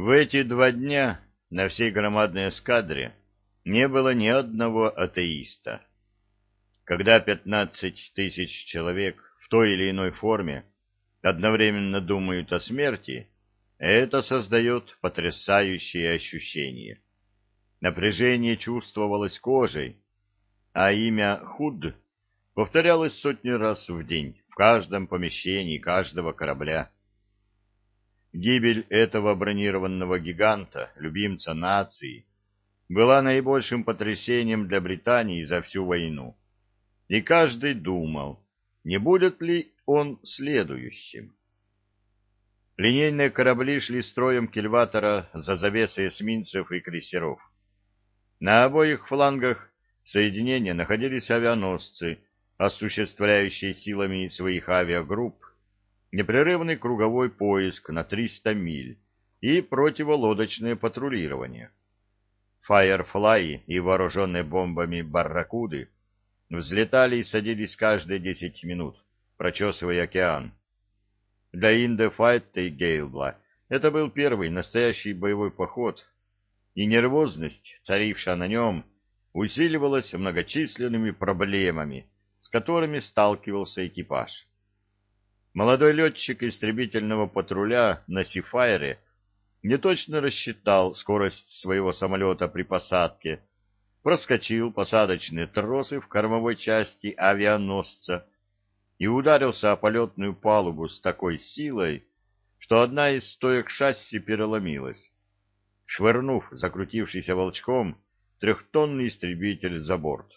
В эти 2 дня на всей громадной эскадре не было ни одного атеиста. Когда 15 тысяч человек в той или иной форме одновременно думают о смерти, это создает потрясающее ощущение. Напряжение чувствовалось кожей, а имя Худ повторялось сотни раз в день в каждом помещении каждого корабля. Гибель этого бронированного гиганта, любимца нации, была наибольшим потрясением для Британии за всю войну. И каждый думал, не будет ли он следующим. Линейные корабли шли строем кильватера за завесой эсминцев и крейсеров. На обоих флангах соединения находились авианосцы, осуществляющие силами своих авиагрупп непрерывный круговой поиск на 300 миль и противолодочное патрулирование. Файерфлаи и вооруженные бомбами барракуды взлетали и садились каждые 10 минут, прочесывая океан. Для Индефайта и Гейлбла это был первый настоящий боевой поход, и нервозность, царившая на нем, усиливалась многочисленными проблемами, с которыми сталкивался экипаж. Молодой летчик истребительного патруля на Сифайре неточно рассчитал скорость своего самолета при посадке, проскочил посадочные тросы в кормовой части авианосца и ударился о полетную палубу с такой силой, что одна из стоек шасси переломилась, швырнув закрутившийся волчком 3-тонный истребитель за борт.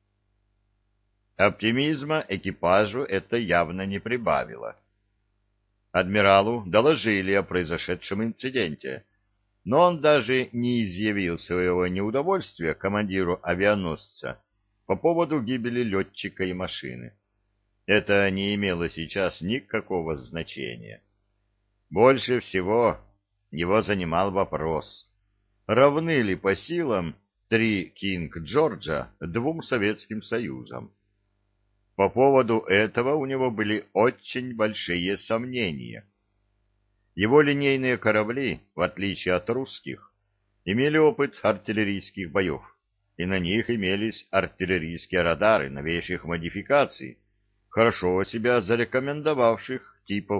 Оптимизма экипажу это явно не прибавило. Адмиралу доложили о произошедшем инциденте, но он даже не изъявил своего неудовольствия командиру авианосца по поводу гибели летчика и машины. Это не имело сейчас никакого значения. Больше всего его занимал вопрос, равны ли по силам 3 Кинг-Джорджа 2 Советским Союзам. По поводу этого у него были очень большие сомнения. Его линейные корабли, в отличие от русских, имели опыт артиллерийских боев, и на них имелись артиллерийские радары новейших модификаций, хорошо себя зарекомендовавших типов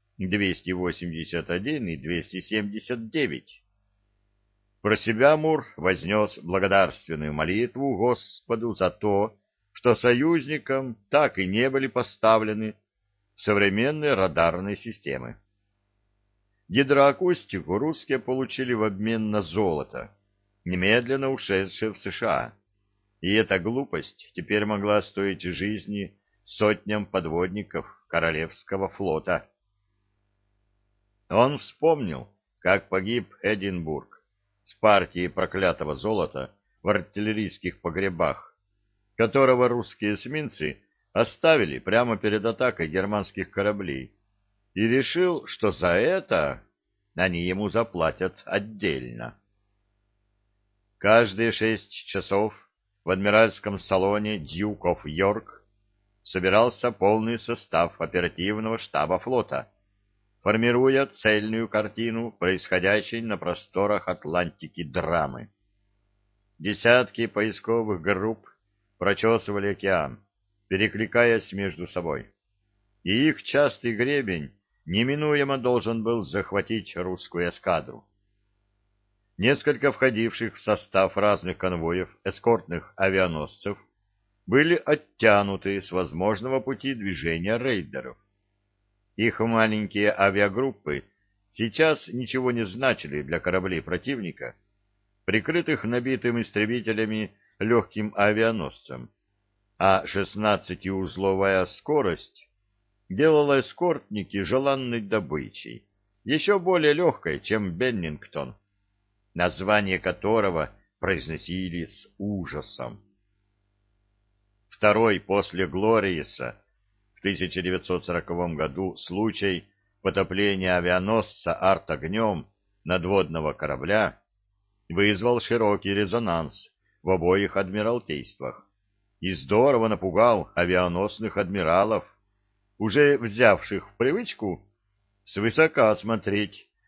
281 и 279. Про себя Мур вознес благодарственную молитву Господу за то, что союзникам так и не были поставлены современные радарные системы. Гидроакустику русские получили в обмен на золото, немедленно ушедшее в США, и эта глупость теперь могла стоить жизни сотням подводников Королевского флота. Он вспомнил, как погиб Эдинбург с партией проклятого золота в артиллерийских погребах, которого русские эсминцы оставили прямо перед атакой германских кораблей, и решил, что за это они ему заплатят отдельно. Каждые 6 часов в адмиральском салоне Duke of York собирался полный состав оперативного штаба флота, формируя цельную картину происходящей на просторах Атлантики драмы. Десятки поисковых групп прочесывали океан, перекликаясь между собой, и их частый гребень неминуемо должен был захватить русскую эскадру. Несколько входивших в состав разных конвоев эскортных авианосцев были оттянуты с возможного пути движения рейдеров. Их маленькие авиагруппы сейчас ничего не значили для кораблей противника, прикрытых набитым истребителями легким авианосцем, а 16-узловая скорость делала эскортники желанной добычей, еще более легкой, чем Беннингтон, название которого произносили с ужасом. Второй после Глориеса в 1940 году случай потопления авианосца артогнем надводного корабля вызвал широкий резонанс в обоих адмиралтействах и здорово напугал авианосных адмиралов, уже взявших в привычку свысока смотреть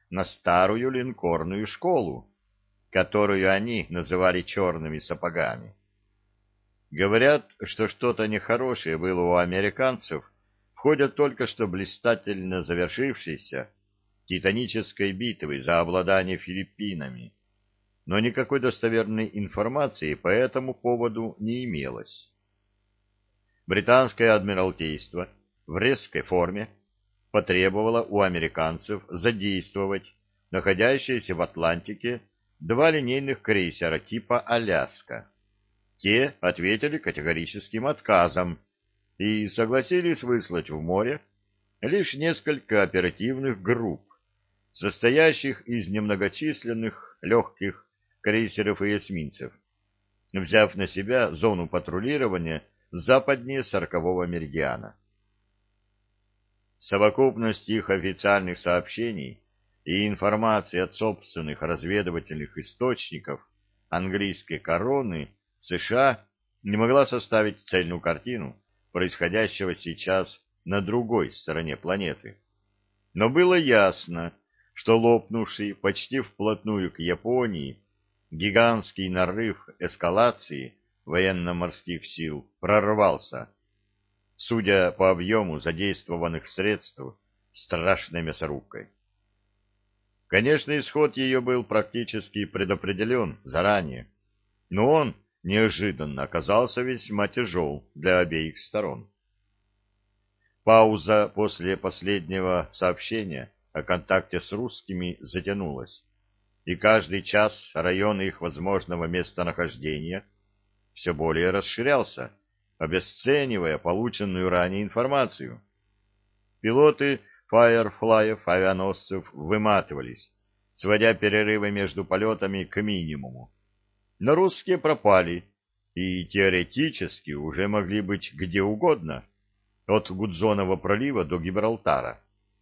на старую линкорную школу, которую они называли черными сапогами. Говорят, что что-то нехорошее было у американцев в ходе только что блистательно завершившейся титанической битвы за обладание Филиппинами, но никакой достоверной информации по этому поводу не имелось. Британское адмиралтейство в резкой форме потребовало у американцев задействовать находящиеся в Атлантике два линейных крейсера типа «Аляска». Те ответили категорическим отказом и согласились выслать в море лишь несколько оперативных групп, состоящих из немногочисленных легких крейсеров и эсминцев, взяв на себя зону патрулирования западнее 40-го меридиана. Совокупность их официальных сообщений и информации от собственных разведывательных источников английской короны США не могла составить цельную картину происходящего сейчас на другой стороне планеты. Но было ясно, что лопнувший почти вплотную к Японии гигантский нарыв эскалации военно-морских сил прорвался, судя по объему задействованных средств, страшной мясорубкой. Конечно, исход ее был практически предопределен заранее, но он неожиданно оказался весьма тяжел для обеих сторон. Пауза после последнего сообщения о контакте с русскими затянулась, и каждый час район их возможного местонахождения все более расширялся, обесценивая полученную ранее информацию. Пилоты Файерфлаев авианосцев выматывались, сводя перерывы между полетами к минимуму. Но русские пропали и теоретически уже могли быть где угодно, от Гудзонова пролива до Гибралтара.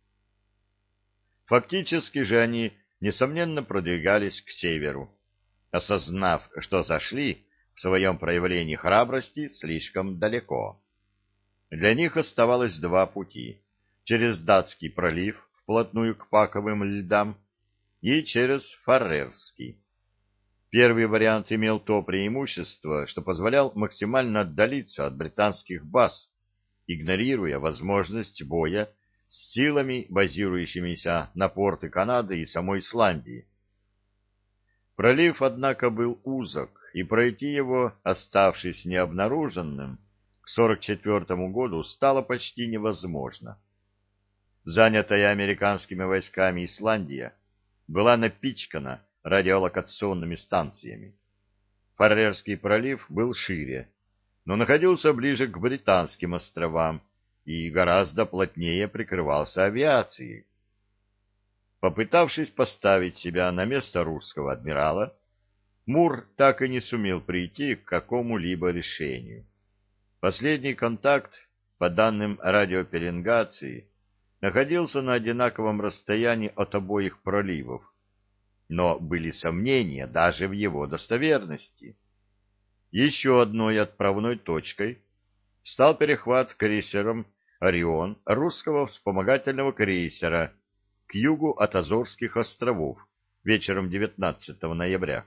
Фактически же они, несомненно, продвигались к северу, осознав, что зашли в своем проявлении храбрости слишком далеко. Для них оставалось два пути: через Датский пролив вплотную к паковым льдам и через Фарерский. Первый вариант имел то преимущество, что позволял максимально отдалиться от британских баз, игнорируя возможность боя с силами, базирующимися на порты Канады и самой Исландии. Пролив, однако, был узок, и пройти его, оставшись необнаруженным, к 1944 году стало почти невозможно. Занятая американскими войсками Исландия была напичкана радиолокационными станциями. Фарерский пролив был шире, но находился ближе к британским островам и гораздо плотнее прикрывался авиацией. Попытавшись поставить себя на место русского адмирала, Мур так и не сумел прийти к какому-либо решению. Последний контакт, по данным радиопеленгации, находился на одинаковом расстоянии от обоих проливов, но были сомнения даже в его достоверности. Еще одной отправной точкой стал перехват крейсером «Орион» русского вспомогательного крейсера к югу от Азорских островов вечером 19 ноября.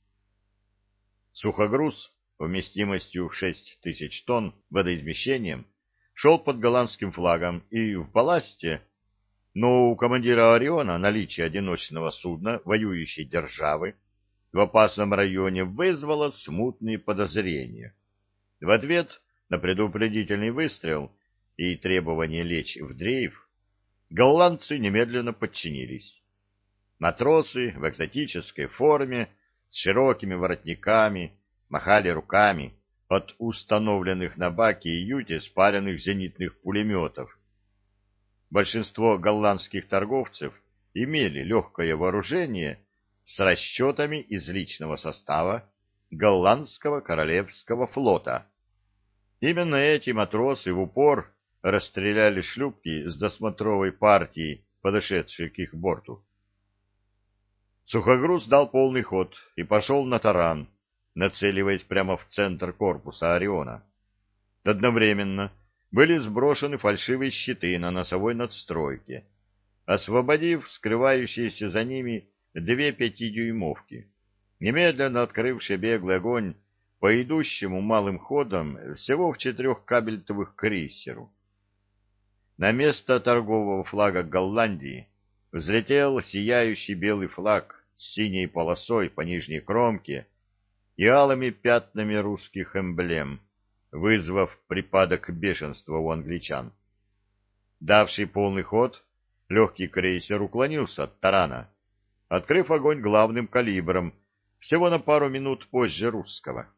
Сухогруз вместимостью в 6000 тонн водоизмещением шел под голландским флагом и в балласте, но у командира «Ориона» наличие одиночного судна воюющей державы в опасном районе вызвало смутные подозрения. В ответ на предупредительный выстрел и требование лечь в дрейф голландцы немедленно подчинились. Матросы в экзотической форме с широкими воротниками махали руками от установленных на баке и юте спаренных зенитных пулеметов. Большинство голландских торговцев имели легкое вооружение с расчетами из личного состава голландского королевского флота. Именно эти матросы в упор расстреляли шлюпки с досмотровой партией, подошедшей к их борту. Сухогруз дал полный ход и пошел на таран, нацеливаясь прямо в центр корпуса «Ориона». Одновременно были сброшены фальшивые щиты на носовой надстройке. освободив скрывающиеся за ними две пятидюймовки, немедленно открывшие беглый огонь по идущему малым ходом всего в 4 кабельтовых крейсеру. На место торгового флага Голландии взлетел сияющий белый флаг с синей полосой по нижней кромке и алыми пятнами русских эмблем, вызвав припадок бешенства у англичан. Давший полный ход, легкий крейсер уклонился от тарана, открыв огонь главным калибром всего на пару минут позже русского.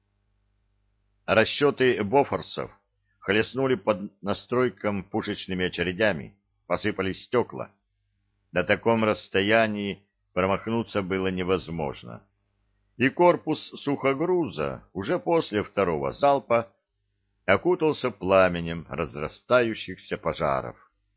Расчеты бофорсов хлестнули под настройком пушечными очередями, посыпались стекла. На таком расстоянии промахнуться было невозможно. И корпус сухогруза уже после второго залпа окутался пламенем разрастающихся пожаров.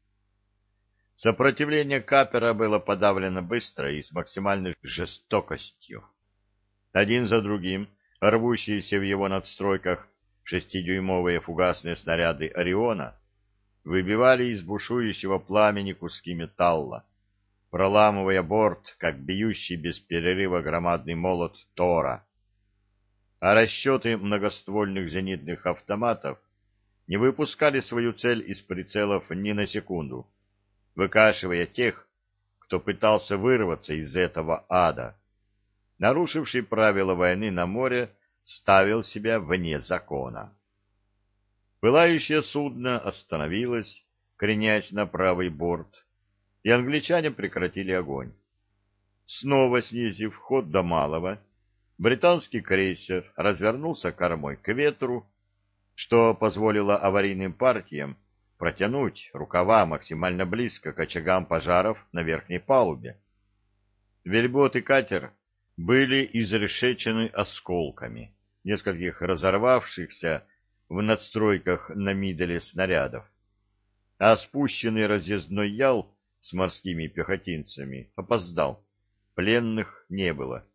Сопротивление капера было подавлено быстро и с максимальной жестокостью. Один за другим рвущиеся в его надстройках 6-дюймовые фугасные снаряды «Ориона» выбивали из бушующего пламени куски металла, проламывая борт, как бьющий без перерыва громадный молот Тора. А расчеты многоствольных зенитных автоматов не выпускали свою цель из прицелов ни на секунду, выкашивая тех, кто пытался вырваться из этого ада. Нарушивший правила войны на море ставил себя вне закона. Пылающее судно остановилось, кренясь на правый борт, и англичане прекратили огонь. Снова снизив ход до малого, британский крейсер развернулся кормой к ветру, что позволило аварийным партиям протянуть рукава максимально близко к очагам пожаров на верхней палубе. Вельбот и катер были изрешечены осколками нескольких разорвавшихся в надстройках на миделе снарядов, а спущенный разъездной ял с морскими пехотинцами опоздал, пленных не было.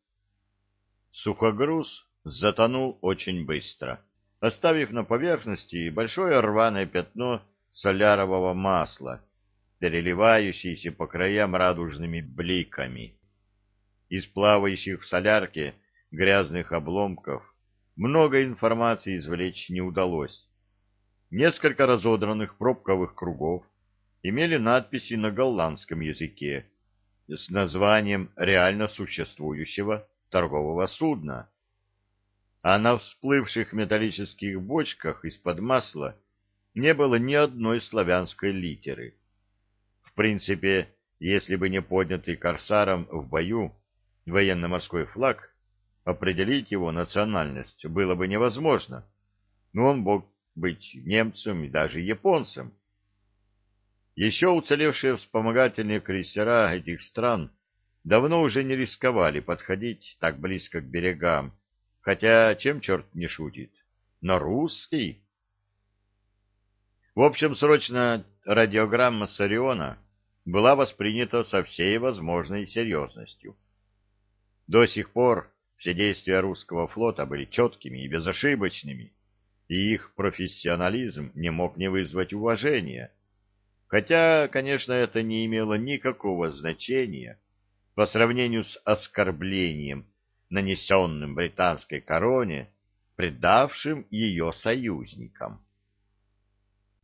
Сухогруз затонул очень быстро, оставив на поверхности большое рваное пятно солярового масла, переливающееся по краям радужными бликами. Из плавающих в солярке грязных обломков много информации извлечь не удалось. Несколько разодранных пробковых кругов имели надписи на голландском языке с названием реально существующего торгового судна, а на всплывших металлических бочках из-под масла не было ни одной славянской литеры. В принципе, если бы не поднятый корсаром в бою военно-морской флаг, определить его национальность было бы невозможно, но он мог быть немцем и даже японцем. Еще уцелевшие вспомогательные крейсера этих стран давно уже не рисковали подходить так близко к берегам, хотя чем черт не шутит, но русский. В общем, срочно радиограмма с Ориона была воспринята со всей возможной серьезностью. До сих пор все действия русского флота были четкими и безошибочными, и их профессионализм не мог не вызвать уважения. Хотя, конечно, это не имело никакого значения по сравнению с оскорблением, нанесенным британской короне, предавшим ее союзникам.